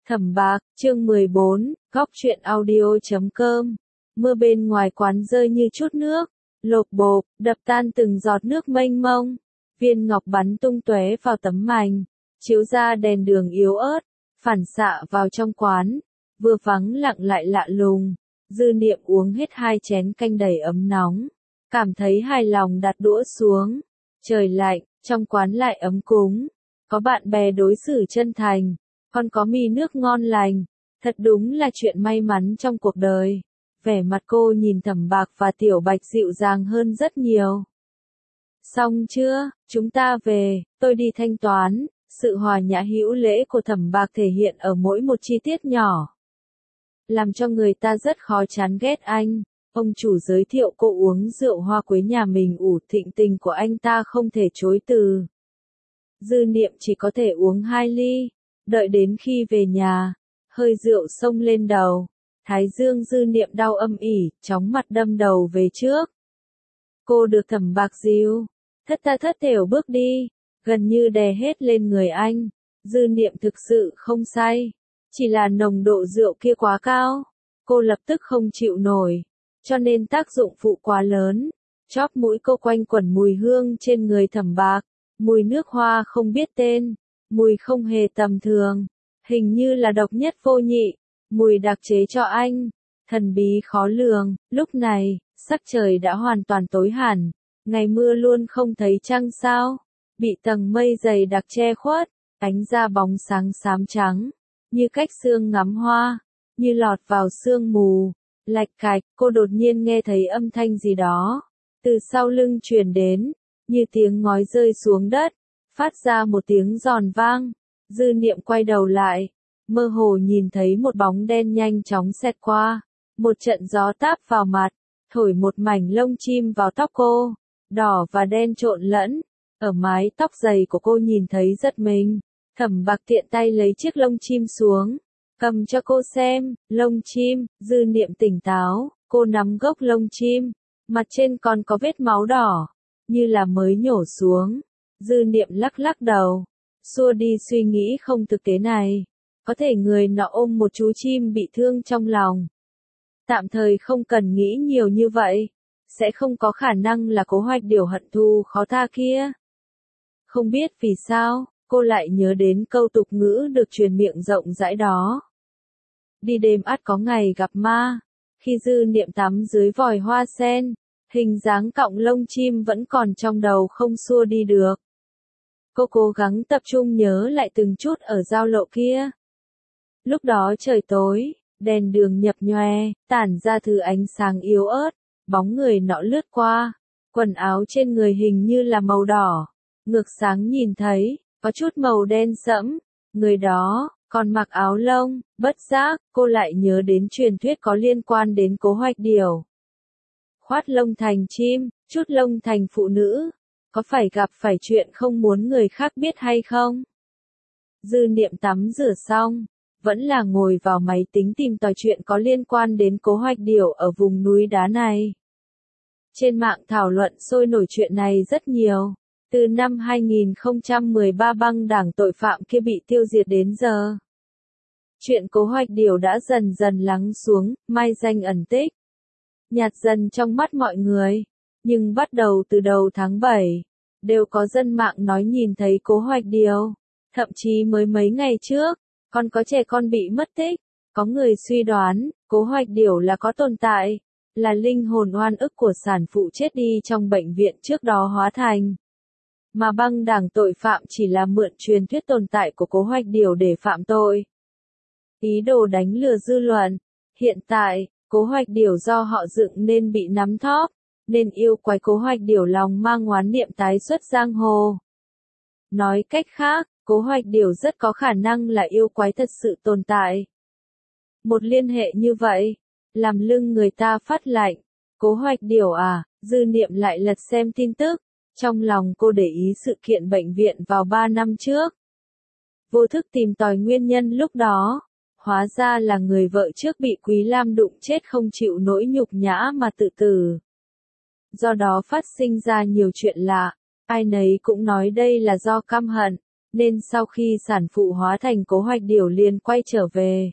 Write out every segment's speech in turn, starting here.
Thẩm Bạc, chương 14, góc truyện audio.com. Mưa bên ngoài quán rơi như chút nước, lộp bộp, đập tan từng giọt nước mênh mông. Viên ngọc bắn tung tóe vào tấm mành, chiếu ra đèn đường yếu ớt, phản xạ vào trong quán, vừa vắng lặng lại lạ lùng. Dư Niệm uống hết 2 chén canh đầy ấm nóng, cảm thấy hài lòng đặt đũa xuống. Trời lạnh, trong quán lại ấm cúng, có bạn bè đối xử chân thành, còn có mì nước ngon lành, thật đúng là chuyện may mắn trong cuộc đời. Vẻ mặt cô nhìn Thẩm Bạc và Tiểu Bạch dịu dàng hơn rất nhiều. Xong chưa, chúng ta về, tôi đi thanh toán. Sự hòa nhã hữu lễ của Thẩm Bạc thể hiện ở mỗi một chi tiết nhỏ, làm cho người ta rất khó chán ghét anh. Ông chủ giới thiệu cô uống rượu hoa quế nhà mình ủ thịnh tình của anh ta không thể chối từ. Dư Niệm chỉ có thể uống 2 ly, đợi đến khi về nhà, hơi rượu xông lên đầu, thái dương Dư Niệm đau âm ỉ, chóng mặt đâm đầu về trước. Cô được Thẩm Bạc dìu, thất tha thất thểu bước đi, gần như đè hết lên người anh. Dư Niệm thực sự không say, chỉ là nồng độ rượu kia quá cao, cô lập tức không chịu nổi, cho nên tác dụng phụ quá lớn. Chóp mũi cô quanh quẩn mùi hương trên người Thẩm Bạc, mùi nước hoa không biết tên, mùi không hề tầm thường, hình như là độc nhất vô nhị, mùi đặc chế cho anh, thần bí khó lường. Lúc này, sắc trời đã hoàn toàn tối hẳn, ngày mưa luôn không thấy trăng sao, bị tầng mây dày đặc che khuất, ánh ra bóng sáng xám trắng, như cách sương ngắm hoa, như lọt vào sương mù. Lạch cạch, cô đột nhiên nghe thấy âm thanh gì đó, từ sau lưng truyền đến, như tiếng ngói rơi xuống đất, phát ra một tiếng giòn vang. Dư Niệm quay đầu lại, mơ hồ nhìn thấy một bóng đen nhanh chóng xẹt qua, một trận gió táp vào mặt, thổi một mảnh lông chim vào tóc cô, đỏ và đen trộn lẫn, ở mái tóc dày của cô nhìn thấy giật mình. Thẩm Bạc tiện tay lấy chiếc lông chim xuống, cầm cho cô xem. Lông chim. Dư Niệm tỉnh táo, cô nắm gốc lông chim, mặt trên còn có vết máu đỏ, như là mới nhổ xuống. Dư Niệm lắc lắc đầu, xua đi suy nghĩ không thực tế này. Có thể người nọ ôm một chú chim bị thương trong lòng. Tạm thời không cần nghĩ nhiều như vậy, sẽ không có khả năng là Cố Hoạch Điểu hận thù khó tha kia. Không biết vì sao, cô lại nhớ đến câu tục ngữ được truyền miệng rộng rãi đó. Đi đêm ắt có ngày gặp ma. Khi Dư Niệm tắm dưới vòi hoa sen, hình dáng cọng lông chim vẫn còn trong đầu không xua đi được. Cô cố gắng tập trung nhớ lại từng chút ở giao lộ kia. Lúc đó trời tối, đèn đường nhập nhòe, tản ra thứ ánh sáng yếu ớt, bóng người nọ lướt qua, quần áo trên người hình như là màu đỏ, ngược sáng nhìn thấy, có chút màu đen sẫm, người đó còn mặc áo lông. Bất giác, cô lại nhớ đến truyền thuyết có liên quan đến Cố Hoạch Điểu. Khoát lông thành chim, chút lông thành phụ nữ, có phải gặp phải chuyện không muốn người khác biết hay không? Dư Niệm tắm rửa xong, vẫn là ngồi vào máy tính tìm tòi chuyện có liên quan đến Cố Hoạch Điểu ở vùng núi đá này. Trên mạng thảo luận sôi nổi chuyện này rất nhiều. Từ năm 2013 băng đảng tội phạm kia bị tiêu diệt đến giờ, chuyện Cố Hoạch Điểu đã dần dần lắng xuống, mai danh ẩn tích, nhạt dần trong mắt mọi người. Nhưng bắt đầu từ đầu tháng 7, đều có dân mạng nói nhìn thấy Cố Hoạch Điểu. Thậm chí mới mấy ngày trước, còn có trẻ con bị mất tích. Có người suy đoán, Cố Hoạch Điểu là có tồn tại, là linh hồn oan ức của sản phụ chết đi trong bệnh viện trước đó hóa thành. Mà băng đảng tội phạm chỉ là mượn truyền thuyết tồn tại của Cố Hoạch Điểu để phạm tội. Ý đồ đánh lừa dư luận. Hiện tại, Cố Hoạch Điểu do họ dựng nên bị nắm thóp, nên yêu quái Cố Hoạch Điểu lòng mang oán niệm tái xuất giang hồ. Nói cách khác, Cố Hoạch Điểu rất có khả năng là yêu quái thật sự tồn tại. Một liên hệ như vậy, làm lưng người ta phát lạnh. Cố Hoạch Điểu à? Dư Niệm lại lật xem tin tức. Trong lòng cô để ý sự kiện bệnh viện vào 3 năm trước. Vô thức tìm tòi nguyên nhân lúc đó. Hóa ra là người vợ trước bị Quý Lam đụng chết không chịu nỗi nhục nhã mà tự tử. Do đó phát sinh ra nhiều chuyện lạ. Ai nấy cũng nói đây là do căm hận. nên sau khi sản phụ hóa thành Cố Hoạch Điểu liền quay trở về.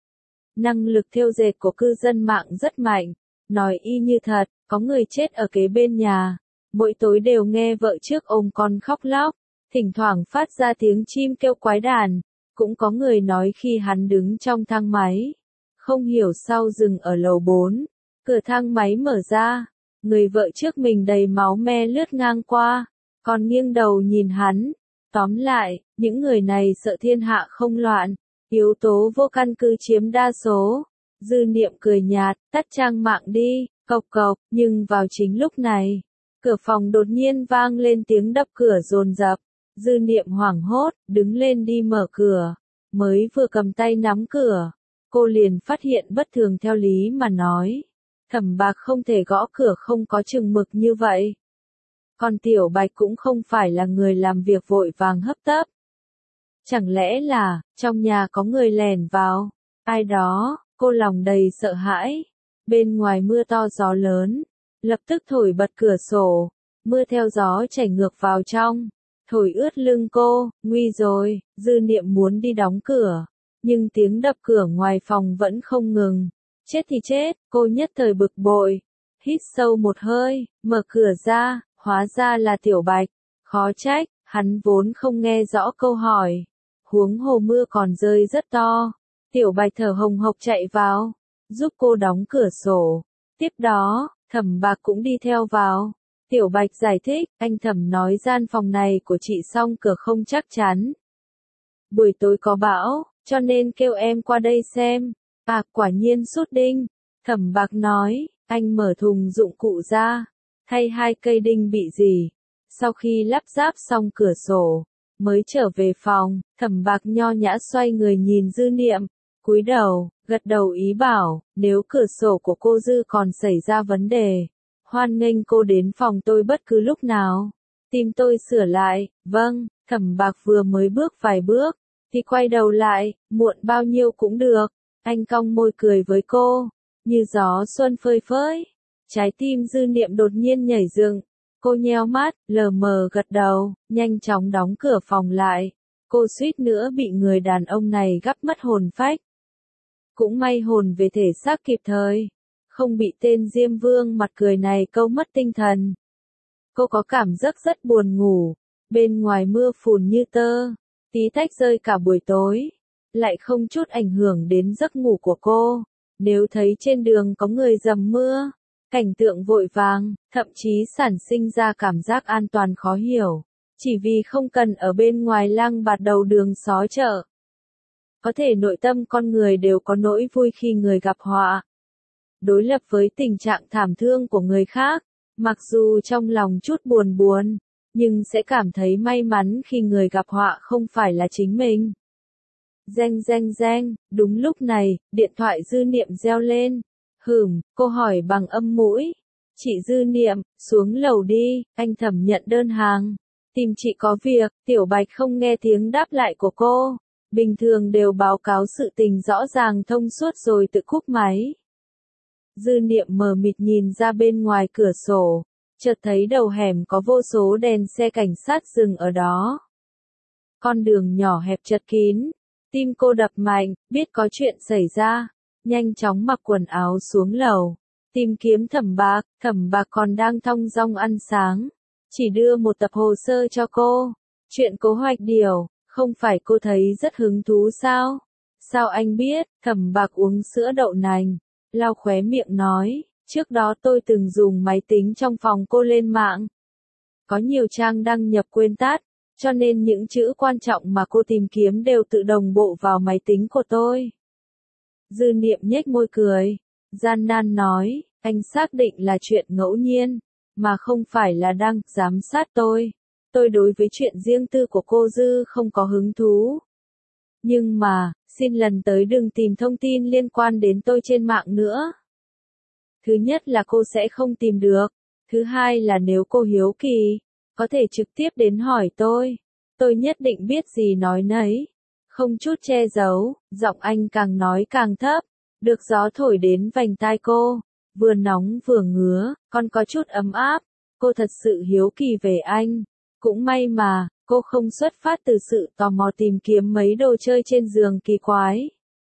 Năng lực thêu dệt của cư dân mạng rất mạnh, nói y như thật, có người chết ở kế bên nhà, mỗi tối đều nghe vợ trước ôm con khóc lóc, thỉnh thoảng phát ra tiếng chim kêu quái đản, cũng có người nói khi hắn đứng trong thang máy, không hiểu sao dừng ở lầu 4, cửa thang máy mở ra, người vợ trước mình đầy máu me lướt ngang qua, còn nghiêng đầu nhìn hắn. Tóm lại, những người này sợ thiên hạ không loạn, yếu tố vô căn cứ chiếm đa số. Dư Niệm cười nhạt, tắt trang mạng đi, cộc cộc, nhưng vào chính lúc này, cửa phòng đột nhiên vang lên tiếng đập cửa dồn dập. Dư Niệm hoảng hốt, đứng lên đi mở cửa, mới vừa cầm tay nắm cửa, cô liền phát hiện bất thường theo lý mà nói. Thẩm Bạc không thể gõ cửa không có chừng mực như vậy. Còn Tiểu Bạch cũng không phải là người làm việc vội vàng hấp tấp. Chẳng lẽ là, trong nhà có người lẻn vào? Ai đó, cô lòng đầy sợ hãi. Bên ngoài mưa to gió lớn, lập tức thổi bật cửa sổ, mưa theo gió chảy ngược vào trong, thổi ướt lưng cô, nguy rồi, Dư Niệm muốn đi đóng cửa, nhưng tiếng đập cửa ngoài phòng vẫn không ngừng. Chết thì chết, cô nhất thời bực bội, hít sâu một hơi, mở cửa ra. Hóa ra là Tiểu Bạch, khó trách, hắn vốn không nghe rõ câu hỏi. Huống hồ mưa còn rơi rất to. Tiểu Bạch thở hồng hộc chạy vào, giúp cô đóng cửa sổ. Tiếp đó, Thẩm Bạc cũng đi theo vào. Tiểu Bạch giải thích, anh Thẩm nói gian phòng này của chị song cửa không chắc chắn. Buổi tối có bão, cho nên kêu em qua đây xem. À, quả nhiên sút đinh. Thẩm Bạc nói, anh mở thùng dụng cụ ra. Thay 2 cây đinh bị rỉ. Sau khi lắp ráp xong cửa sổ, mới trở về phòng, Thẩm Bạc nho nhã xoay người nhìn Dư Niệm, cúi đầu, gật đầu ý bảo, nếu cửa sổ của cô Dư còn xảy ra vấn đề, hoan nghênh cô đến phòng tôi bất cứ lúc nào, tìm tôi sửa lại. Vâng. Thẩm Bạc vừa mới bước vài bước, thì quay đầu lại, muộn bao nhiêu cũng được. Anh cong môi cười với cô, như gió xuân phơi phới. Trái tim Dư Niệm đột nhiên nhảy dựng, cô nheo mắt, lờ mờ gật đầu, nhanh chóng đóng cửa phòng lại. Cô suýt nữa bị người đàn ông này gắp mất hồn phách. Cũng may hồn về thể xác kịp thời, không bị tên Diêm Vương mặt cười này câu mất tinh thần. Cô có cảm giác rất buồn ngủ, bên ngoài mưa phùn như tơ, tí tách rơi cả buổi tối, lại không chút ảnh hưởng đến giấc ngủ của cô. Nếu thấy trên đường có người dầm mưa, cảnh tượng vội vàng, thậm chí sản sinh ra cảm giác an toàn khó hiểu, chỉ vì không cần ở bên ngoài lang bạt đầu đường xó chợ. Có thể nội tâm con người đều có nỗi vui khi người gặp họa. Đối lập với tình trạng thảm thương của người khác, mặc dù trong lòng chút buồn buồn, nhưng sẽ cảm thấy may mắn khi người gặp họa không phải là chính mình. Reng reng reng, đúng lúc này, điện thoại Dư Niệm reo lên. Cô hỏi bằng âm mũi. Chị Dư Niệm, xuống lầu đi, anh Thẩm nhận đơn hàng. Tìm chị có việc. Tiểu Bạch không nghe tiếng đáp lại của cô. Bình thường đều báo cáo sự tình rõ ràng thông suốt rồi tự cúp máy. Dư Niệm mờ mịt nhìn ra bên ngoài cửa sổ, chợt thấy đầu hẻm có vô số đèn xe cảnh sát dừng ở đó. Con đường nhỏ hẹp chật kín, tim cô đập mạnh, biết có chuyện xảy ra, nhanh chóng mặc quần áo xuống lầu, tìm kiếm Thẩm Bạc còn đang thong dong ăn sáng, chỉ đưa một tập hồ sơ cho cô. Chuyện Cố Hoạch Điểu, không phải cô thấy rất hứng thú sao? Sao anh biết? Thẩm Bạc uống sữa đậu nành, lau khóe miệng nói, trước đó tôi từng dùng máy tính trong phòng cô lên mạng. Có nhiều trang đăng nhập quên tắt, cho nên những chữ quan trọng mà cô tìm kiếm đều tự đồng bộ vào máy tính của tôi. Dư Niệm nhếch môi cười, gian nan nói, anh xác định là chuyện ngẫu nhiên, mà không phải là đang giám sát tôi. Tôi đối với chuyện riêng tư của cô Dư không có hứng thú. Nhưng mà, xin lần tới đừng tìm thông tin liên quan đến tôi trên mạng nữa. Thứ nhất là cô sẽ không tìm được. Thứ hai là nếu cô hiếu kỳ, có thể trực tiếp đến hỏi tôi. Tôi nhất định biết gì nói nấy. Không chút che giấu, giọng anh càng nói càng thấp. Được gió thổi đến vành tai cô. Vừa nóng vừa ngứa, còn có chút ấm áp. Cô thật sự hiếu kỳ về anh. Cũng may mà, Cô không xuất phát từ sự tò mò tìm kiếm mấy đồ chơi trên giường kỳ quái.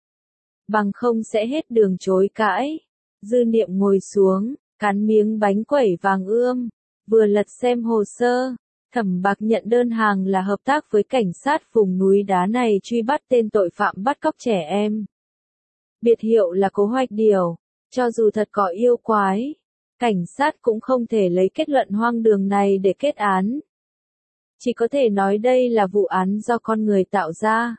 Bằng không sẽ hết đường chối cãi. Dư Niệm ngồi xuống, cắn miếng bánh quẩy vàng ươm, vừa lật xem hồ sơ. Thẩm Bạc nhận đơn hàng là hợp tác với cảnh sát vùng núi đá này truy bắt tên tội phạm bắt cóc trẻ em. Biệt hiệu là Cố Hoạch Điểu. Cho dù thật có yêu quái, cảnh sát cũng không thể lấy kết luận hoang đường này để kết án. Chỉ có thể nói đây là vụ án do con người tạo ra.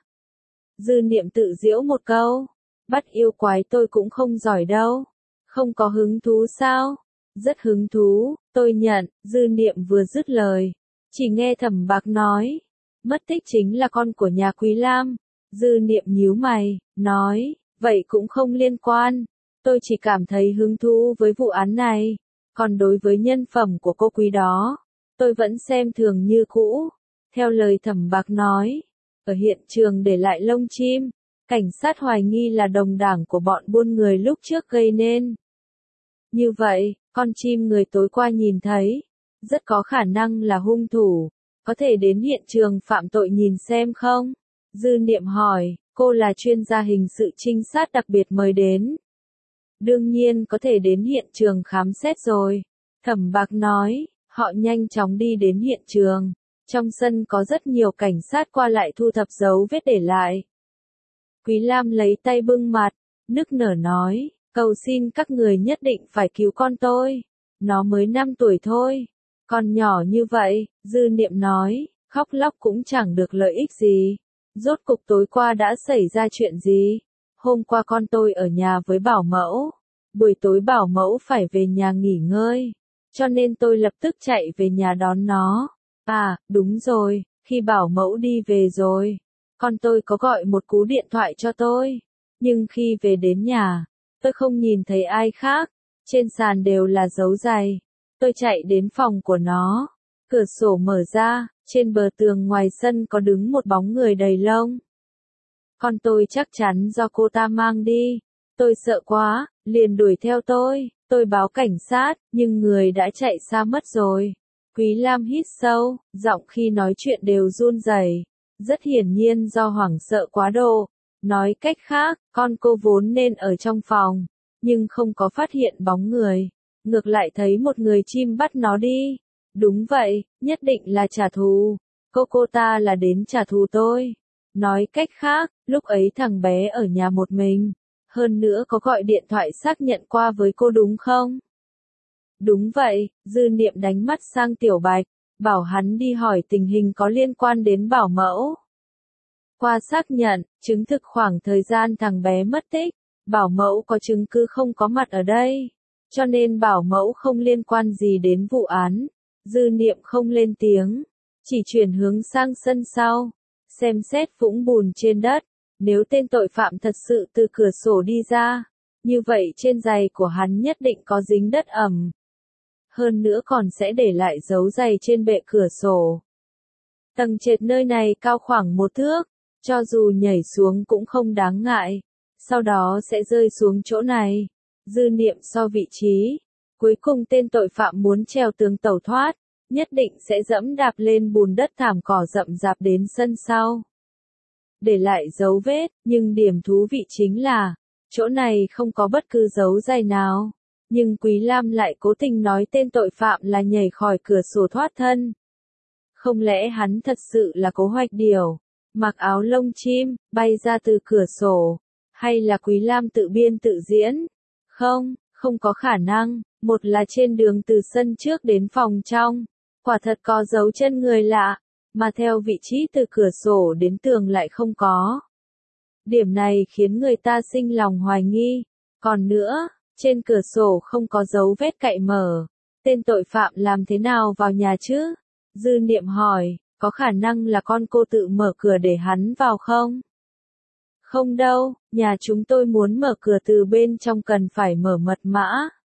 Dư Niệm tự giễu một câu. Bắt yêu quái tôi cũng không giỏi đâu. Không có hứng thú sao? Rất hứng thú, tôi nhận. Dư Niệm vừa dứt lời, chỉ nghe Thẩm Bạc nói. Mất tích chính là con của nhà Quý Lam. Dư Niệm nhíu mày, nói, vậy cũng không liên quan. Tôi chỉ cảm thấy hứng thú với vụ án này. Còn đối với nhân phẩm của cô Quý đó, tôi vẫn xem thường như cũ. Theo lời Thẩm Bạc nói, ở hiện trường để lại lông chim, cảnh sát hoài nghi là đồng đảng của bọn buôn người lúc trước gây nên. Như vậy, con chim người tối qua nhìn thấy, rất có khả năng là hung thủ. Có thể đến hiện trường phạm tội nhìn xem không? Dư Niệm hỏi, cô là chuyên gia hình sự trinh sát đặc biệt mời đến. Đương nhiên có thể đến hiện trường khám xét rồi. Thẩm Bạc nói, họ nhanh chóng đi đến hiện trường. Trong sân có rất nhiều cảnh sát qua lại thu thập dấu vết để lại. Quý Lam lấy tay bưng mặt, nức nở nói, cầu xin các người nhất định phải cứu con tôi. Nó mới 5 tuổi thôi. Còn nhỏ như vậy, Dư Niệm nói, khóc lóc cũng chẳng được lợi ích gì. Rốt cục tối qua đã xảy ra chuyện gì? Hôm qua con tôi ở nhà với bảo mẫu. Buổi tối bảo mẫu phải về nhà nghỉ ngơi. Cho nên tôi lập tức chạy về nhà đón nó. À, đúng rồi, khi bảo mẫu đi về rồi, con tôi có gọi một cú điện thoại cho tôi. Nhưng khi về đến nhà, tôi không nhìn thấy ai khác. Trên sàn đều là dấu giày. Tôi chạy đến phòng của nó. Cửa sổ mở ra, trên bờ tường ngoài sân có đứng một bóng người đầy lông. Con tôi chắc chắn do cô ta mang đi. Tôi sợ quá, liền đuổi theo tôi. Tôi báo cảnh sát, nhưng người đã chạy xa mất rồi. Quý Lam hít sâu, giọng khi nói chuyện đều run rẩy, rất hiển nhiên do hoảng sợ quá độ. Nói cách khác, con cô vốn nên ở trong phòng, nhưng không có phát hiện bóng người. Ngược lại thấy một người chim bắt nó đi. Đúng vậy, nhất định là trả thù. Cô ta là đến trả thù tôi. Nói cách khác, lúc ấy thằng bé ở nhà một mình. Hơn nữa có gọi điện thoại xác nhận qua với cô đúng không? Đúng vậy, Dư Niệm đánh mắt sang Tiểu Bạch, bảo hắn đi hỏi tình hình có liên quan đến bảo mẫu. Qua xác nhận, chứng thực khoảng thời gian thằng bé mất tích, bảo mẫu có chứng cứ không có mặt ở đây. Cho nên bảo mẫu không liên quan gì đến vụ án. Dư Niệm không lên tiếng, chỉ chuyển hướng sang sân sau, xem xét vũng bùn trên đất. Nếu tên tội phạm thật sự từ cửa sổ đi ra, như vậy trên giày của hắn nhất định có dính đất ẩm. Hơn nữa còn sẽ để lại dấu giày trên bệ cửa sổ. Tầng trệt nơi này cao khoảng 1 thước, cho dù nhảy xuống cũng không đáng ngại. Sau đó sẽ rơi xuống chỗ này. Dư Niệm so vị trí. Cuối cùng tên tội phạm muốn trèo tường tẩu thoát, nhất định sẽ dẫm đạp lên bùn đất thảm cỏ rậm rạp đến sân sau. Để lại dấu vết, nhưng điểm thú vị chính là, chỗ này không có bất cứ dấu giày nào. Nhưng Quý Lam lại cố tình nói tên tội phạm là nhảy khỏi cửa sổ thoát thân. Không lẽ hắn thật sự là Cố Hoạch Điểu, mặc áo lông chim, bay ra từ cửa sổ? Hay là Quý Lam tự biên tự diễn? Không có khả năng. Một là trên đường từ sân trước đến phòng trong, quả thật có dấu chân người lạ, mà theo vị trí từ cửa sổ đến tường lại không có. Điểm này khiến người ta sinh lòng hoài nghi. Còn nữa, trên cửa sổ không có dấu vết cậy mở. Tên tội phạm làm thế nào vào nhà chứ? Dư Niệm hỏi, có khả năng là con cô tự mở cửa để hắn vào không? Không đâu, nhà chúng tôi muốn mở cửa từ bên trong cần phải mở mật mã.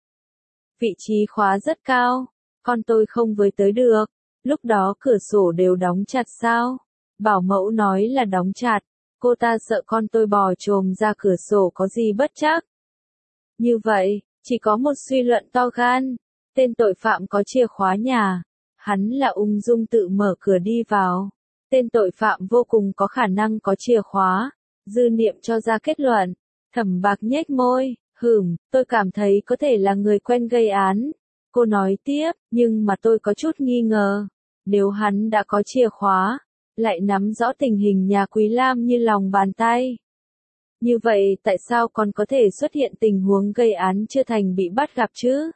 Vị trí khóa rất cao, con tôi không với tới được. Lúc đó cửa sổ đều đóng chặt sao? Bảo mẫu nói là đóng chặt, cô ta sợ con tôi bò chồm ra cửa sổ có gì bất trắc. Như vậy, chỉ có một suy luận to gan, tên tội phạm có chìa khóa nhà, hắn là ung dung tự mở cửa đi vào. Tên tội phạm vô cùng có khả năng có chìa khóa. Dư Niệm cho ra kết luận. Thẩm Bạc nhếch môi, tôi cảm thấy có thể là người quen gây án. Cô nói tiếp, nhưng mà tôi có chút nghi ngờ. Nếu hắn đã có chìa khóa, lại nắm rõ tình hình nhà Quý Lam như lòng bàn tay. Như vậy tại sao còn có thể xuất hiện tình huống gây án chưa thành bị bắt gặp chứ?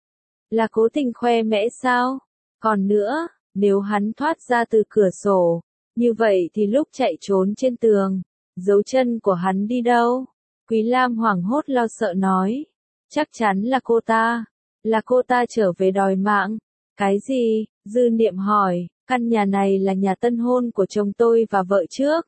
Là cố tình khoe mẽ sao? Còn nữa, nếu hắn thoát ra từ cửa sổ, như vậy thì lúc chạy trốn trên tường, dấu chân của hắn đi đâu? Quý Lam hoảng hốt lo sợ nói. Chắc chắn là cô ta. Là cô ta trở về đòi mạng. Cái gì? Dư Niệm hỏi. Căn nhà này là nhà tân hôn của chồng tôi và vợ trước.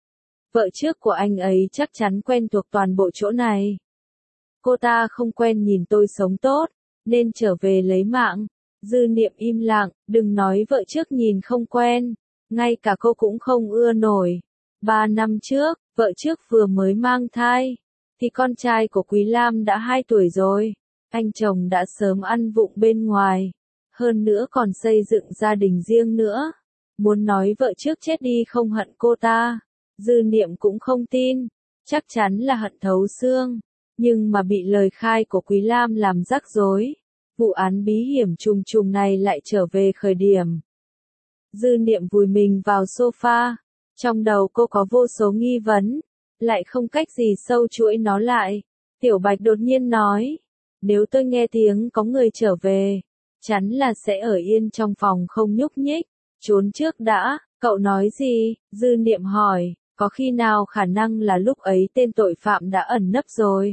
Vợ trước của anh ấy chắc chắn quen thuộc toàn bộ chỗ này. Cô ta không quen nhìn tôi sống tốt, nên trở về lấy mạng. Dư Niệm im lặng, đừng nói vợ trước nhìn không quen, ngay cả cô cũng không ưa nổi. 3 năm trước, vợ trước vừa mới mang thai, thì con trai của Quý Lam đã 2 tuổi rồi. Anh chồng đã sớm ăn vụng bên ngoài, hơn nữa còn xây dựng gia đình riêng nữa. Muốn nói vợ trước chết đi không hận cô ta, Dư Niệm cũng không tin, chắc chắn là hận thấu xương. Nhưng mà bị lời khai của Quý Lam làm rắc rối. Vụ án bí hiểm trùng trùng này lại trở về khởi điểm. Dư Niệm vùi mình vào sofa. Trong đầu cô có vô số nghi vấn, lại không cách gì sâu chuỗi nó lại. Tiểu Bạch đột nhiên nói, nếu tôi nghe tiếng có người trở về, chắn là sẽ ở yên trong phòng không nhúc nhích. Trốn trước đã, cậu nói gì? Dư Niệm hỏi, có khi nào khả năng là lúc ấy tên tội phạm đã ẩn nấp rồi?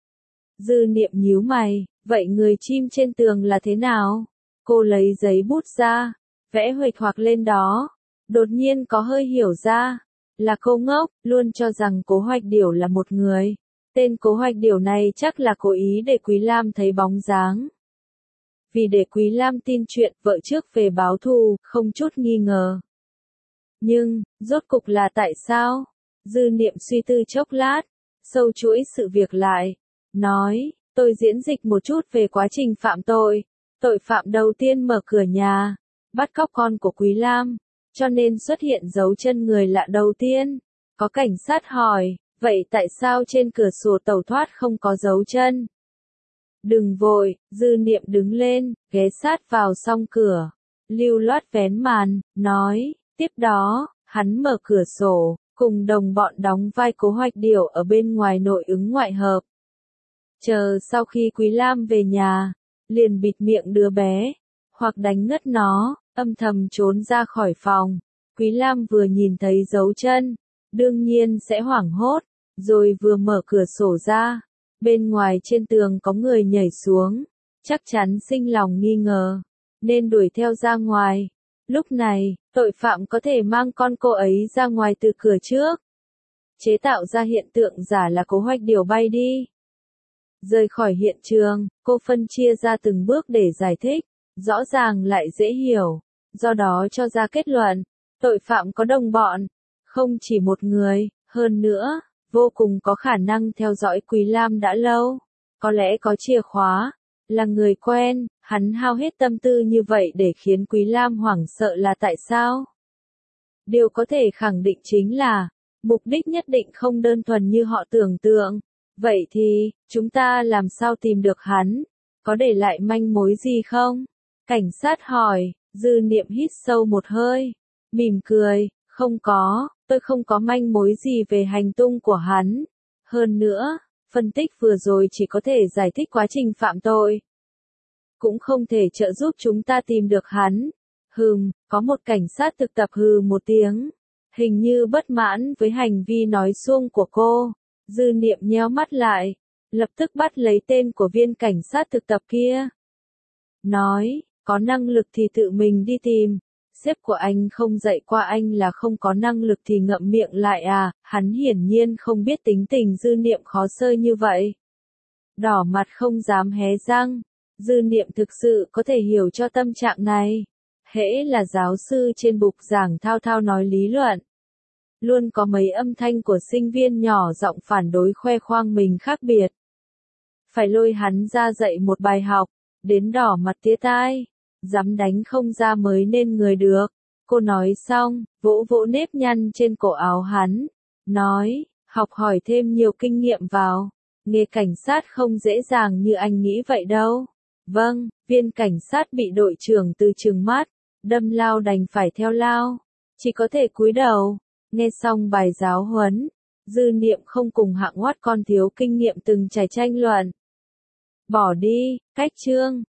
Dư Niệm nhíu mày, vậy người chim trên tường là thế nào? Cô lấy giấy bút ra, vẽ huệch hoặc lên đó. Đột nhiên có hơi hiểu ra, là cô ngốc, luôn cho rằng Cố Hoạch Điểu là một người. Tên Cố Hoạch Điểu này chắc là cố ý để Quý Lam thấy bóng dáng. Vì để Quý Lam tin chuyện vợ trước về báo thù, không chút nghi ngờ. Nhưng, rốt cục là tại sao? Dư Niệm suy tư chốc lát, sâu chuỗi sự việc lại. Nói, tôi diễn dịch một chút về quá trình phạm tội. Tội phạm đầu tiên mở cửa nhà, bắt cóc con của Quý Lam, cho nên xuất hiện dấu chân người lạ đầu tiên. Có cảnh sát hỏi, vậy tại sao trên cửa sổ tẩu thoát không có dấu chân? Đừng vội, Dư Niệm đứng lên, ghé sát vào song cửa, lưu loát vén màn, nói, tiếp đó, hắn mở cửa sổ, cùng đồng bọn đóng vai Cố Hoạch Điểu ở bên ngoài nội ứng ngoại hợp. Chờ sau khi Quý Lam về nhà, liền bịt miệng đứa bé, hoặc đánh ngất nó, âm thầm trốn ra khỏi phòng. Quý Lam vừa nhìn thấy dấu chân, đương nhiên sẽ hoảng hốt, rồi vừa mở cửa sổ ra, bên ngoài trên tường có người nhảy xuống, chắc chắn sinh lòng nghi ngờ, nên đuổi theo ra ngoài. Lúc này, tội phạm có thể mang con cô ấy ra ngoài từ cửa trước, chế tạo ra hiện tượng giả là Cố Hoạch Điểu bay đi. Rời khỏi hiện trường, cô phân chia ra từng bước để giải thích, rõ ràng lại dễ hiểu, do đó cho ra kết luận, tội phạm có đồng bọn, không chỉ một người, hơn nữa, vô cùng có khả năng theo dõi Quý Lam đã lâu, có lẽ có chìa khóa, là người quen, hắn hao hết tâm tư như vậy để khiến Quý Lam hoảng sợ là tại sao? Điều có thể khẳng định chính là, mục đích nhất định không đơn thuần như họ tưởng tượng. Vậy thì, chúng ta làm sao tìm được hắn? Có để lại manh mối gì không? Cảnh sát hỏi, Dư Niệm hít sâu một hơi, mỉm cười, không có, tôi không có manh mối gì về hành tung của hắn. Hơn nữa, phân tích vừa rồi chỉ có thể giải thích quá trình phạm tội. Cũng không thể trợ giúp chúng ta tìm được hắn. Có một cảnh sát thực tập hừ một tiếng, hình như bất mãn với hành vi nói suông của cô. Dư Niệm nheo mắt lại, lập tức bắt lấy tên của viên cảnh sát thực tập kia. Nói, có năng lực thì tự mình đi tìm. Sếp của anh không dạy qua anh là không có năng lực thì ngậm miệng lại à, hắn hiển nhiên không biết tính tình Dư Niệm khó sơi như vậy. Đỏ mặt không dám hé răng, Dư Niệm thực sự có thể hiểu cho tâm trạng này. Hễ là giáo sư trên bục giảng thao thao nói lý luận. Luôn có mấy âm thanh của sinh viên nhỏ giọng phản đối khoe khoang mình khác biệt. Phải lôi hắn ra dạy một bài học, đến đỏ mặt tía tai, dám đánh không ra mới nên người được. Cô nói xong, vỗ vỗ nếp nhăn trên cổ áo hắn, nói, học hỏi thêm nhiều kinh nghiệm vào. Nghề cảnh sát không dễ dàng như anh nghĩ vậy đâu. Vâng, viên cảnh sát bị đội trưởng từ trừng mắt, đâm lao đành phải theo lao, chỉ có thể cúi đầu. Nghe xong bài giáo huấn, Dư Niệm không cùng hạng hoát con thiếu kinh nghiệm từng trải tranh luận. Bỏ đi, cách chương.